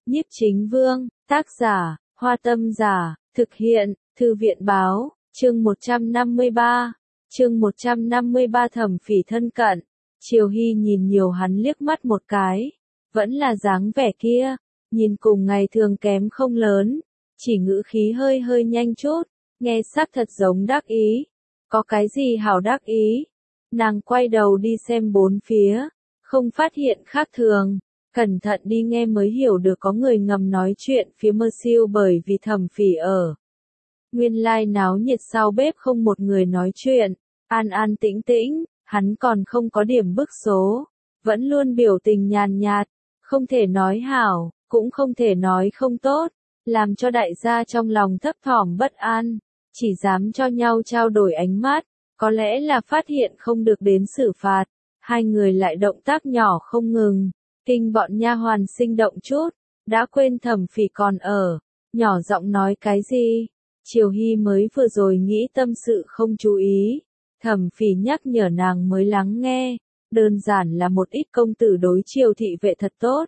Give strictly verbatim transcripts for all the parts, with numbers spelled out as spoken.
Nhiếp Chính Vương, tác giả, Hoa Tâm Giả, thực hiện, Thư viện Báo, chương một trăm năm mươi ba. Chương một trăm năm mươi ba Thẩm Phỉ thân cận. Triều Hy nhìn nhiều hắn liếc mắt một cái, vẫn là dáng vẻ kia, nhìn cùng ngày thường kém không lớn, chỉ ngữ khí hơi hơi nhanh chút, nghe xác thật giống đắc ý. Có cái gì hảo đắc ý? Nàng quay đầu đi xem bốn phía, không phát hiện khác thường, cẩn thận đi nghe mới hiểu được có người ngầm nói chuyện phía Mơ Siêu bởi vì Thẩm Phỉ ở. Nguyên lai náo nhiệt sau bếp không một người nói chuyện, an an tĩnh tĩnh, hắn còn không có điểm bức số, vẫn luôn biểu tình nhàn nhạt, không thể nói hảo, cũng không thể nói không tốt, làm cho đại gia trong lòng thấp thỏm bất an, chỉ dám cho nhau trao đổi ánh mắt, có lẽ là phát hiện không được đến xử phạt, hai người lại động tác nhỏ không ngừng, kinh bọn nha hoàn sinh động chút, đã quên Thẩm Phỉ còn ở, nhỏ giọng nói cái gì. Triều Hy mới vừa rồi nghĩ tâm sự không chú ý, Thẩm Phỉ nhắc nhở nàng mới lắng nghe, đơn giản là một ít công tử đối Triều thị vệ thật tốt.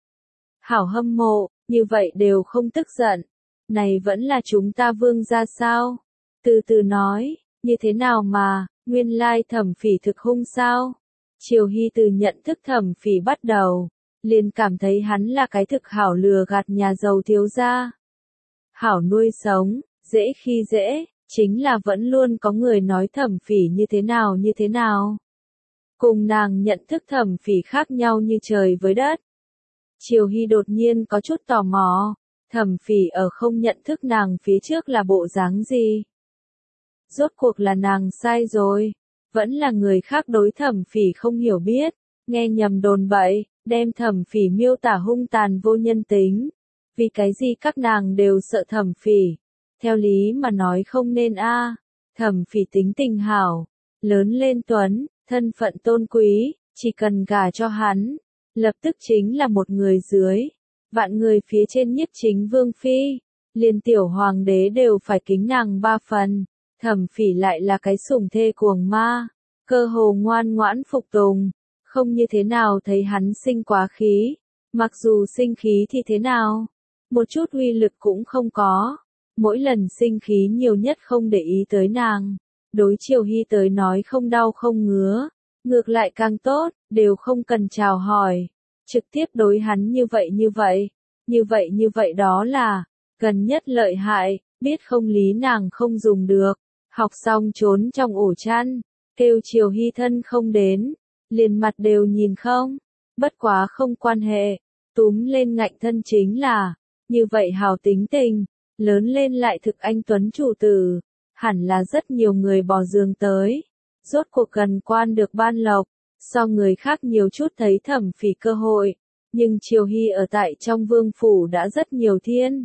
Hảo hâm mộ, như vậy đều không tức giận, này vẫn là chúng ta vương gia sao? Từ từ nói, như thế nào mà, nguyên lai Thẩm Phỉ thực hung sao? Triều Hy từ nhận thức Thẩm Phỉ bắt đầu, liền cảm thấy hắn là cái thực hảo lừa gạt nhà giàu thiếu gia. Hảo nuôi sống, dễ khi dễ, chính là vẫn luôn có người nói Thẩm Phỉ như thế nào như thế nào. Cùng nàng nhận thức Thẩm Phỉ khác nhau như trời với đất. Triều Hy đột nhiên có chút tò mò, Thẩm Phỉ ở không nhận thức nàng phía trước là bộ dáng gì? Rốt cuộc là nàng sai rồi, vẫn là người khác đối Thẩm Phỉ không hiểu biết, nghe nhầm đồn bậy, đem Thẩm Phỉ miêu tả hung tàn vô nhân tính. Vì cái gì các nàng đều sợ Thẩm Phỉ? Theo lý mà nói không nên a. À. Thẩm Phỉ tính tình hảo, lớn lên tuấn, thân phận tôn quý, chỉ cần gả cho hắn, lập tức chính là một người dưới, vạn người phía trên Nhiếp Chính Vương phi, liền tiểu hoàng đế đều phải kính nàng ba phần. Thẩm Phỉ lại là cái sủng thê cuồng ma, cơ hồ ngoan ngoãn phục tùng, không như thế nào thấy hắn sinh quá khí, mặc dù sinh khí thì thế nào, một chút uy lực cũng không có. Mỗi lần sinh khí nhiều nhất không để ý tới nàng, đối Triều Hy tới nói không đau không ngứa, ngược lại càng tốt, đều không cần chào hỏi, trực tiếp đối hắn như vậy như vậy, như vậy như vậy đó là, gần nhất lợi hại, biết không lý nàng không dùng được, học xong trốn trong ổ chăn, kêu Triều Hy thân không đến, liền mặt đều nhìn không, bất quá không quan hệ, túm lên ngạnh thân chính là, như vậy hào tính tình. Lớn lên lại thực anh tuấn chủ tử, hẳn là rất nhiều người bỏ giường tới, rốt cuộc gần quan được ban lộc, so người khác nhiều chút thấy Thẩm Phỉ cơ hội, nhưng Triều Hy ở tại trong vương phủ đã rất nhiều thiên.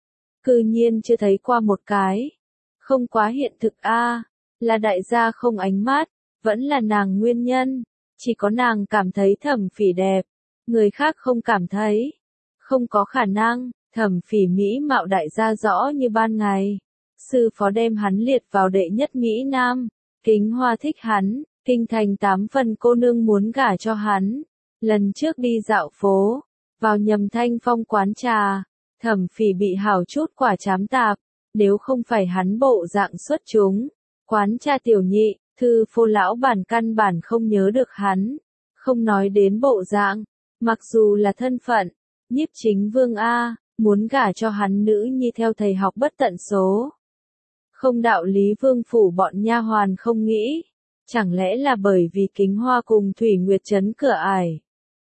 Cư nhiên chưa thấy qua một cái, không quá hiện thực a, à, là đại gia không ánh mắt, vẫn là nàng nguyên nhân, chỉ có nàng cảm thấy Thẩm Phỉ đẹp, người khác không cảm thấy, không có khả năng. Thẩm Phỉ mỹ mạo đại gia rõ như ban ngày, sư phó đem hắn liệt vào đệ nhất Mỹ Nam, Kính Hoa thích hắn, kinh thành tám phần cô nương muốn gả cho hắn. Lần trước đi dạo phố, vào Nhầm Thanh Phong quán trà, Thẩm Phỉ bị hảo chút quả trám tạp, nếu không phải hắn bộ dạng xuất chúng, quán trà tiểu nhị, thư phô lão bản căn bản không nhớ được hắn, không nói đến bộ dạng, mặc dù là thân phận, Nhiếp Chính Vương a. Muốn gả cho hắn nữ nhi theo thầy học bất tận số. Không đạo lý vương phủ bọn nha hoàn không nghĩ, chẳng lẽ là bởi vì Kính Hoa cùng Thủy Nguyệt trấn cửa ải.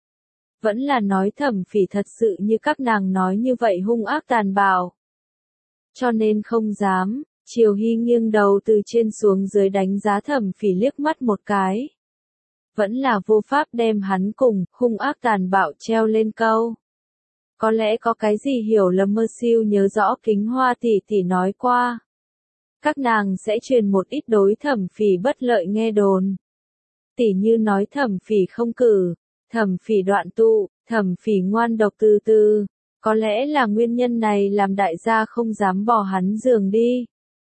Vẫn là nói Thẩm Phỉ thật sự như các nàng nói như vậy hung ác tàn bạo. Cho nên không dám, Triều Hy nghiêng đầu từ trên xuống dưới đánh giá Thẩm Phỉ liếc mắt một cái. Vẫn là vô pháp đem hắn cùng hung ác tàn bạo treo lên câu. Có lẽ có cái gì hiểu lầm. Mơ Siêu nhớ rõ Kính Hoa tỷ tỷ nói qua. Các nàng sẽ truyền một ít đối Thẩm Phỉ bất lợi nghe đồn. Tỷ như nói Thẩm Phỉ không cử, Thẩm Phỉ đoạn tụ, Thẩm Phỉ ngoan độc từ từ. Có lẽ là nguyên nhân này làm đại gia không dám bỏ hắn giường đi.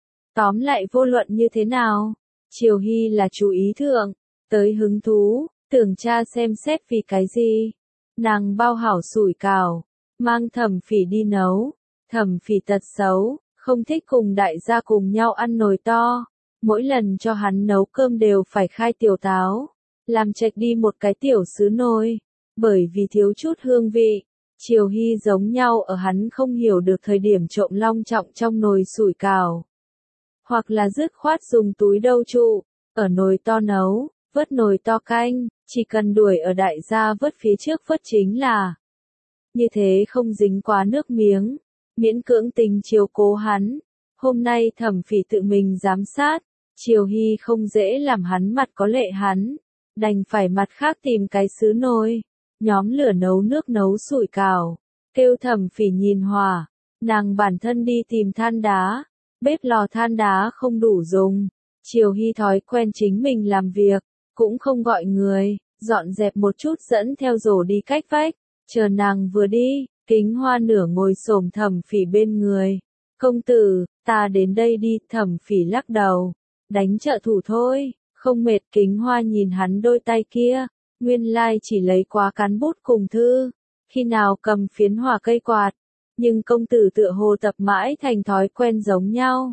Tóm lại vô luận như thế nào, Triều Hy là chú ý thượng, tới hứng thú, tưởng tra xem xét vì cái gì. Nàng bao hảo sủi cảo. mang Thẩm Phỉ đi nấu. Thẩm Phỉ tật xấu, không thích cùng đại gia cùng nhau ăn nồi to, mỗi lần cho hắn nấu cơm đều phải khai tiểu táo, làm chệch đi một cái tiểu sứ nồi, bởi vì thiếu chút hương vị. Triều Hy giống nhau ở hắn không hiểu được thời điểm trộm long trọng trong nồi sủi cảo, hoặc là dứt khoát dùng túi đâu trụ, ở nồi to nấu, vớt nồi to canh, chỉ cần đuổi ở đại gia vớt phía trước vớt chính là. Như thế không dính quá nước miếng, miễn cưỡng tình chiều cố hắn. Hôm nay Thẩm Phỉ tự mình giám sát, Triều Hy không dễ làm hắn mặt có lệ hắn, đành phải mặt khác tìm cái sứ nồi, nhóm lửa nấu nước nấu sủi cảo, kêu Thẩm Phỉ nhìn hỏa, nàng bản thân đi tìm than đá, bếp lò than đá không đủ dùng. Triều Hy thói quen chính mình làm việc, cũng không gọi người, dọn dẹp một chút dẫn theo rổ đi cách vách, chờ nàng vừa đi, Kính Hoa nửa ngồi xổm Thẩm Phỉ bên người. Công tử, ta đến đây đi, Thẩm Phỉ lắc đầu, đánh trợ thủ thôi, không mệt. Kính Hoa nhìn hắn đôi tay kia, nguyên lai chỉ lấy quá cán bút cùng thư, khi nào cầm phiến hỏa cây quạt, nhưng công tử tựa hồ tập mãi thành thói quen giống nhau.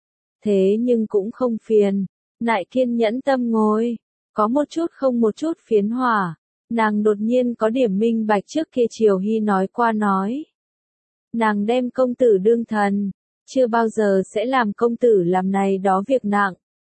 Thế nhưng cũng không phiền, lại kiên nhẫn tâm ngồi, có một chút không một chút phiến hỏa, nàng đột nhiên có điểm minh bạch trước kia Triều Hy nói qua nói. Nàng đem công tử đương thần, chưa bao giờ sẽ làm công tử làm này đó việc nặng.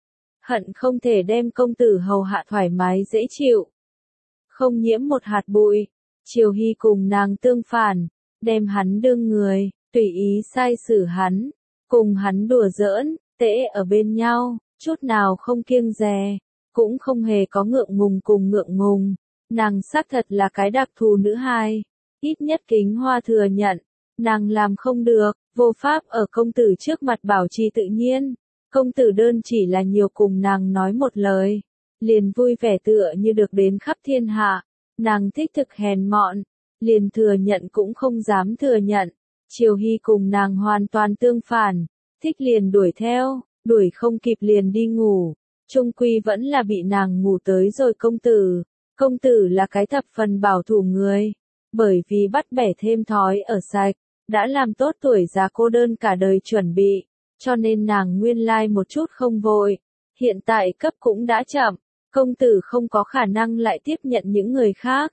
Hận không thể đem công tử hầu hạ thoải mái dễ chịu, không nhiễm một hạt bụi. Triều Hy cùng nàng tương phản, đem hắn đương người, tùy ý sai xử hắn, cùng hắn đùa giỡn, tễ ở bên nhau, chút nào không kiêng dè, cũng không hề có ngượng ngùng cùng ngượng ngùng. Nàng xác thật là cái đặc thù nữ hài, ít nhất Kính Hoa thừa nhận, nàng làm không được, vô pháp ở công tử trước mặt bảo trì tự nhiên. Công tử đơn chỉ là nhiều cùng nàng nói một lời, liền vui vẻ tựa như được đến khắp thiên hạ. Nàng thích thực hèn mọn, liền thừa nhận cũng không dám thừa nhận. Triều Hy cùng nàng hoàn toàn tương phản, thích liền đuổi theo, đuổi không kịp liền đi ngủ, chung quy vẫn là bị nàng ngủ tới rồi công tử. Công tử là cái thập phần bảo thủ người, bởi vì bắt bẻ thêm thói ở sạch, đã làm tốt tuổi già cô đơn cả đời chuẩn bị, cho nên nàng nguyên lai một chút không vội, hiện tại cấp cũng đã chậm, công tử không có khả năng lại tiếp nhận những người khác.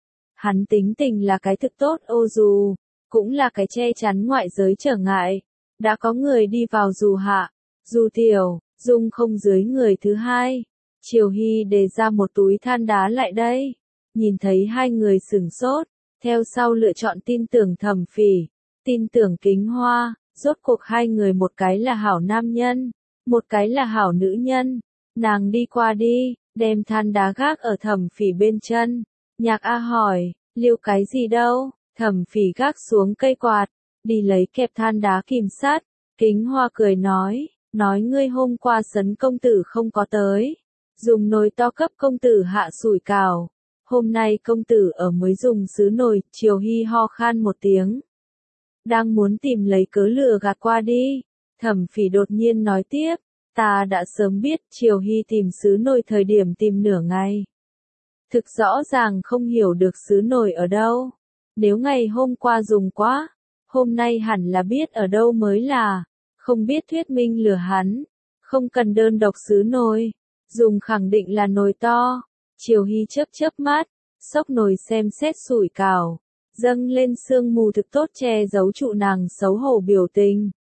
Hắn tính tình là cái thực tốt ô dù, cũng là cái che chắn ngoại giới trở ngại, đã có người đi vào dù hạ, dù tiểu, dung không dưới người thứ hai. Triều Hy đề ra một túi than đá lại đây, nhìn thấy hai người sửng sốt, theo sau lựa chọn tin tưởng Thẩm Phỉ, tin tưởng Kính Hoa, rốt cuộc hai người một cái là hảo nam nhân, một cái là hảo nữ nhân. Nàng đi qua đi, đem than đá gác ở Thẩm Phỉ bên chân. Nhạc A hỏi, liêu cái gì đâu? Thẩm Phỉ gác xuống cây quạt, đi lấy kẹp than đá kìm sát. Kính Hoa cười nói, nói ngươi hôm qua Sấn công tử không có tới, dùng nồi to cấp công tử hạ sủi cảo. Hôm nay công tử ở mới dùng sứ nồi. Triều Hy ho khan một tiếng, đang muốn tìm lấy cớ lừa gạt qua đi. Thẩm Phỉ đột nhiên nói tiếp, ta đã sớm biết. Triều Hy tìm sứ nồi thời điểm tìm nửa ngày, thực rõ ràng không hiểu được sứ nồi ở đâu. Nếu ngày hôm qua dùng quá, hôm nay hẳn là biết ở đâu mới là, không biết thuyết minh lừa hắn, không cần đơn độc sứ nồi, dùng khẳng định là nồi to. Triều Hy chớp chớp mắt, xốc nồi xem xét sủi cảo, dâng lên sương mù thực tốt che giấu trụ nàng xấu hổ biểu tình.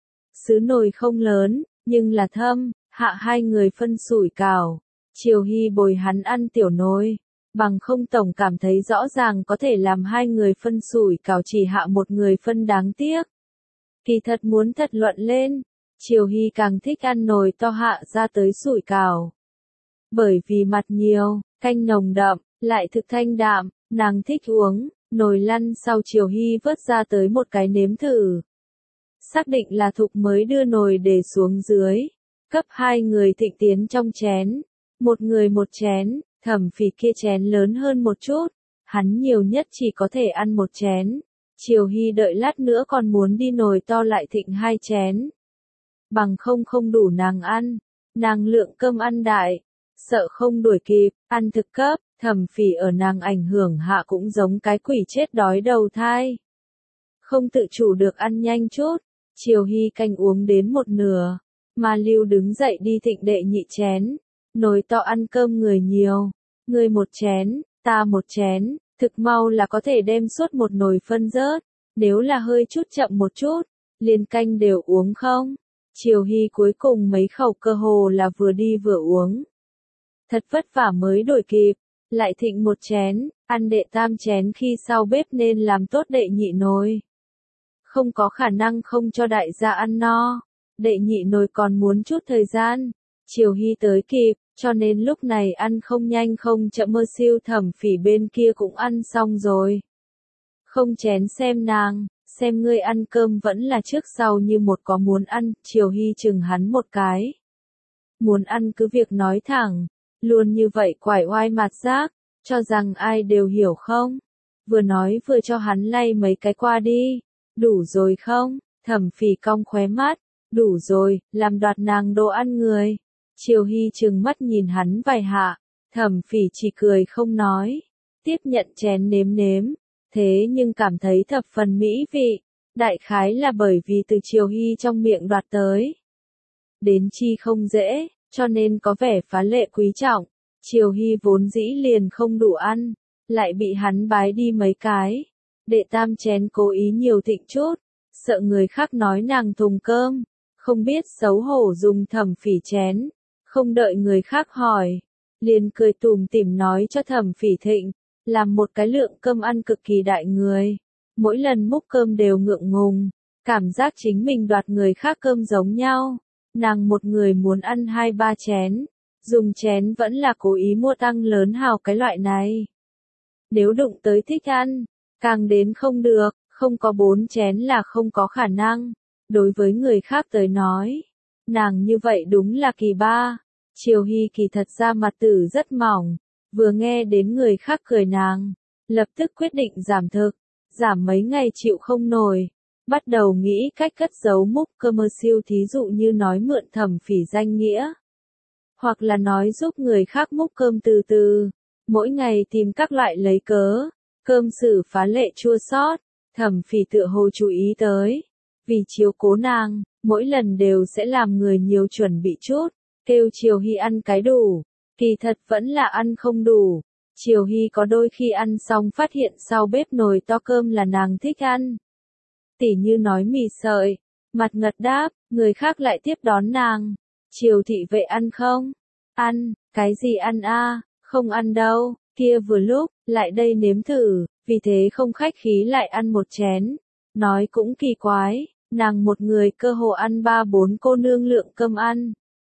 Sứ nồi không lớn, nhưng là thâm, hạ hai người phân sủi cảo. Triều Hy bồi hắn ăn tiểu nồi, bằng không tổng cảm thấy rõ ràng có thể làm hai người phân sủi cảo chỉ hạ một người phân đáng tiếc. Kỳ thật muốn thật luận lên, Triều Hy càng thích ăn nồi to hạ ra tới sủi cảo. Bởi vì mặt nhiều, canh nồng đậm, lại thực thanh đạm, nàng thích uống. Nồi lăn sau Triều Hy vớt ra tới một cái nếm thử. Xác định là thục mới đưa nồi để xuống dưới, cấp hai người thịnh tiến trong chén. Một người một chén, Thẩm Phỉ kia chén lớn hơn một chút, hắn nhiều nhất chỉ có thể ăn một chén. Triều Hy đợi lát nữa còn muốn đi nồi to lại thịnh hai chén. Bằng không không đủ nàng ăn, nàng lượng cơm ăn đại, sợ không đuổi kịp, ăn thực cấp. Thẩm Phỉ ở nàng ảnh hưởng hạ cũng giống cái quỷ chết đói đầu thai. không tự chủ được ăn nhanh chút. Triều Hy canh uống đến một nửa, Ma Lưu đứng dậy đi thịnh đệ nhị chén, nồi to ăn cơm người nhiều, người một chén, ta một chén, thực mau là có thể đem suốt một nồi phân rớt, nếu là hơi chút chậm một chút, liền canh đều uống không. Triều Hy cuối cùng mấy khẩu cơ hồ là vừa đi vừa uống. Thật vất vả mới đổi kịp, lại thịnh một chén, ăn đệ tam chén khi sau bếp nên làm tốt đệ nhị nồi. Không có khả năng không cho đại gia ăn no, đệ nhị nồi còn muốn chút thời gian. Triều Hy tới kịp, cho nên lúc này ăn không nhanh không chậm mơ siêu Thẩm Phỉ bên kia cũng ăn xong rồi. Không chén xem nàng, xem ngươi ăn cơm vẫn là trước sau như một có muốn ăn, Triều Hy chừng hắn một cái. Muốn ăn cứ việc nói thẳng, luôn như vậy quải oai mạt giác, cho rằng ai đều hiểu không. Vừa nói vừa cho hắn lay mấy cái qua đi, đủ rồi không, Thẩm Phỉ cong khóe mắt, đủ rồi, làm đoạt nàng đồ ăn người. Triều Hy chừng mắt nhìn hắn vài hạ, Thẩm Phỉ chỉ cười không nói, tiếp nhận chén nếm nếm, thế nhưng cảm thấy thập phần mỹ vị, đại khái là bởi vì từ Triều Hy trong miệng đoạt tới. Đến chi không dễ, cho nên có vẻ phá lệ quý trọng, Triều Hy vốn dĩ liền không đủ ăn, lại bị hắn bái đi mấy cái. Đệ tam chén cố ý nhiều thịnh chút, sợ người khác nói nàng thùng cơm, không biết xấu hổ dùng Thẩm Phỉ chén, không đợi người khác hỏi, liền cười tủm tỉm nói cho Thẩm Phỉ thịnh, làm một cái lượng cơm ăn cực kỳ đại người, mỗi lần múc cơm đều ngượng ngùng, cảm giác chính mình đoạt người khác cơm giống nhau, nàng một người muốn ăn hai ba chén, dùng chén vẫn là cố ý mua tăng lớn hào cái loại này. Nếu đụng tới thích ăn, càng đến không được, không có bốn chén là không có khả năng, đối với người khác tới nói, nàng như vậy đúng là kỳ ba. Triều Hy kỳ thật ra mặt tử rất mỏng, vừa nghe đến người khác cười nàng, lập tức quyết định giảm thực, giảm mấy ngày chịu không nổi, bắt đầu nghĩ cách cất giấu múc cơm mơ siêu, thí dụ như nói mượn Thẩm Phỉ danh nghĩa, hoặc là nói giúp người khác múc cơm từ từ, mỗi ngày tìm các loại lấy cớ, cơm xử phá lệ chua xót. Thẩm Phỉ tựa hồ chú ý tới, vì chiếu cố nàng, mỗi lần đều sẽ làm người nhiều chuẩn bị chút, kêu Triều Hy ăn cái đủ, kỳ thật vẫn là ăn không đủ. Triều Hy có đôi khi ăn xong phát hiện sau bếp nồi to cơm là nàng thích ăn. Tỉ như nói mì sợi, mặt ngật đáp, người khác lại tiếp đón nàng. Triều thị vệ ăn không? Ăn, cái gì ăn a? Không ăn đâu, kia vừa lúc, lại đây nếm thử, vì thế không khách khí lại ăn một chén. Nói cũng kỳ quái, nàng một người cơ hồ ăn ba bốn cô nương lượng cơm ăn.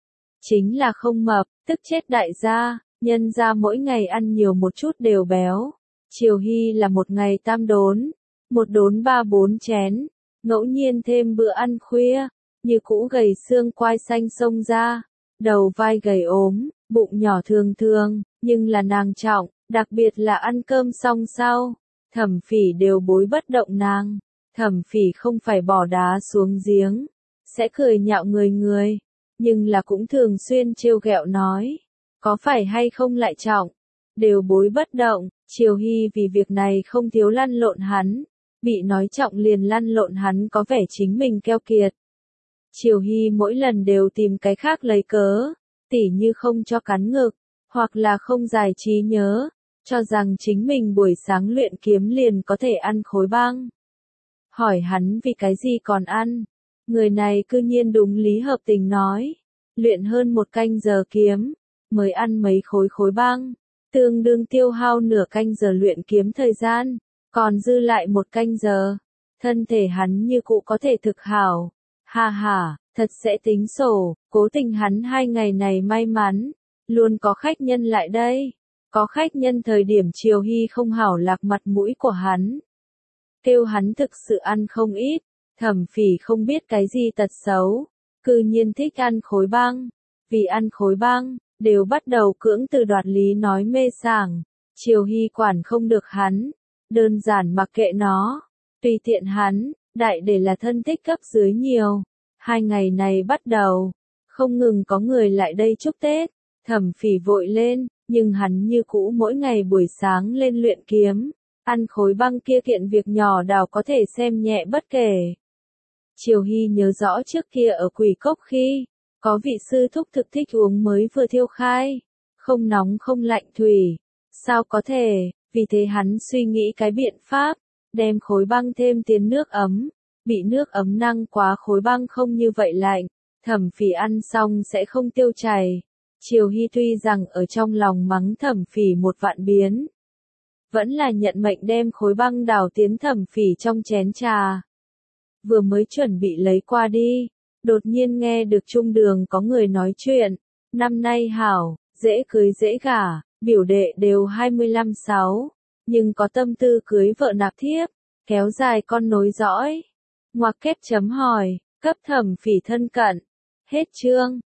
Chính là không mập, tức chết đại gia, nhân ra mỗi ngày ăn nhiều một chút đều béo. Triều Hy là một ngày tam đốn, một đốn ba bốn chén, ngẫu nhiên thêm bữa ăn khuya, như cũ gầy xương quai xanh xông ra, đầu vai gầy ốm, bụng nhỏ thường thường, nhưng là nàng trọng, đặc biệt là ăn cơm xong sau, Thẩm Phỉ đều bối bất động nàng. Thẩm Phỉ không phải bỏ đá xuống giếng, sẽ cười nhạo người người, nhưng là cũng thường xuyên trêu ghẹo nói, có phải hay không lại trọng, đều bối bất động. Triều Hy vì việc này không thiếu lăn lộn hắn, bị nói trọng liền lăn lộn hắn có vẻ chính mình keo kiệt. Triều Hy mỗi lần đều tìm cái khác lấy cớ, tỉ như không cho cắn ngực, hoặc là không giải trí nhớ, cho rằng chính mình buổi sáng luyện kiếm liền có thể ăn khối băng. Hỏi hắn vì cái gì còn ăn, người này cư nhiên đúng lý hợp tình nói, luyện hơn một canh giờ kiếm, mới ăn mấy khối khối băng, tương đương tiêu hao nửa canh giờ luyện kiếm thời gian, còn dư lại một canh giờ, thân thể hắn như cũ có thể thực hảo. Ha ha, thật sẽ tính sổ, cố tình hắn hai ngày này may mắn, luôn có khách nhân lại đây, có khách nhân thời điểm Triều Hy không hảo lạc mặt mũi của hắn. Kêu hắn thực sự ăn không ít, Thẩm Phỉ không biết cái gì tật xấu, cư nhiên thích ăn khối băng, vì ăn khối băng, đều bắt đầu cưỡng từ đoạt lý nói mê sảng. Triều Hy quản không được hắn, đơn giản mặc kệ nó, tùy tiện hắn, đại để là thân thích cấp dưới nhiều. Hai ngày này bắt đầu, không ngừng có người lại đây chúc Tết, Thẩm Phỉ vội lên, nhưng hắn như cũ mỗi ngày buổi sáng lên luyện kiếm, ăn khối băng kia kiện việc nhỏ đào có thể xem nhẹ bất kể. Triều Hy nhớ rõ trước kia ở Quỷ Cốc khi, có vị sư thúc thực thích uống mới vừa thiêu khai, không nóng không lạnh thủy. Sao có thể, vì thế hắn suy nghĩ cái biện pháp, đem khối băng thêm tiến nước ấm, bị nước ấm năng quá khối băng không như vậy lạnh, Thẩm Phỉ ăn xong sẽ không tiêu chảy. Triều Hy tuy rằng ở trong lòng mắng Thẩm Phỉ một vạn biến, vẫn là nhận mệnh đem khối băng đào tiến Thẩm Phỉ trong chén trà. Vừa mới chuẩn bị lấy qua đi, đột nhiên nghe được trung đường có người nói chuyện, năm nay hảo, dễ cưới dễ gả, biểu đệ đều hai mươi lăm sáu, nhưng có tâm tư cưới vợ nạp thiếp, kéo dài con nối dõi. Ngoặc kép chấm hỏi, cấp Thẩm Phỉ thân cận. Hết chương.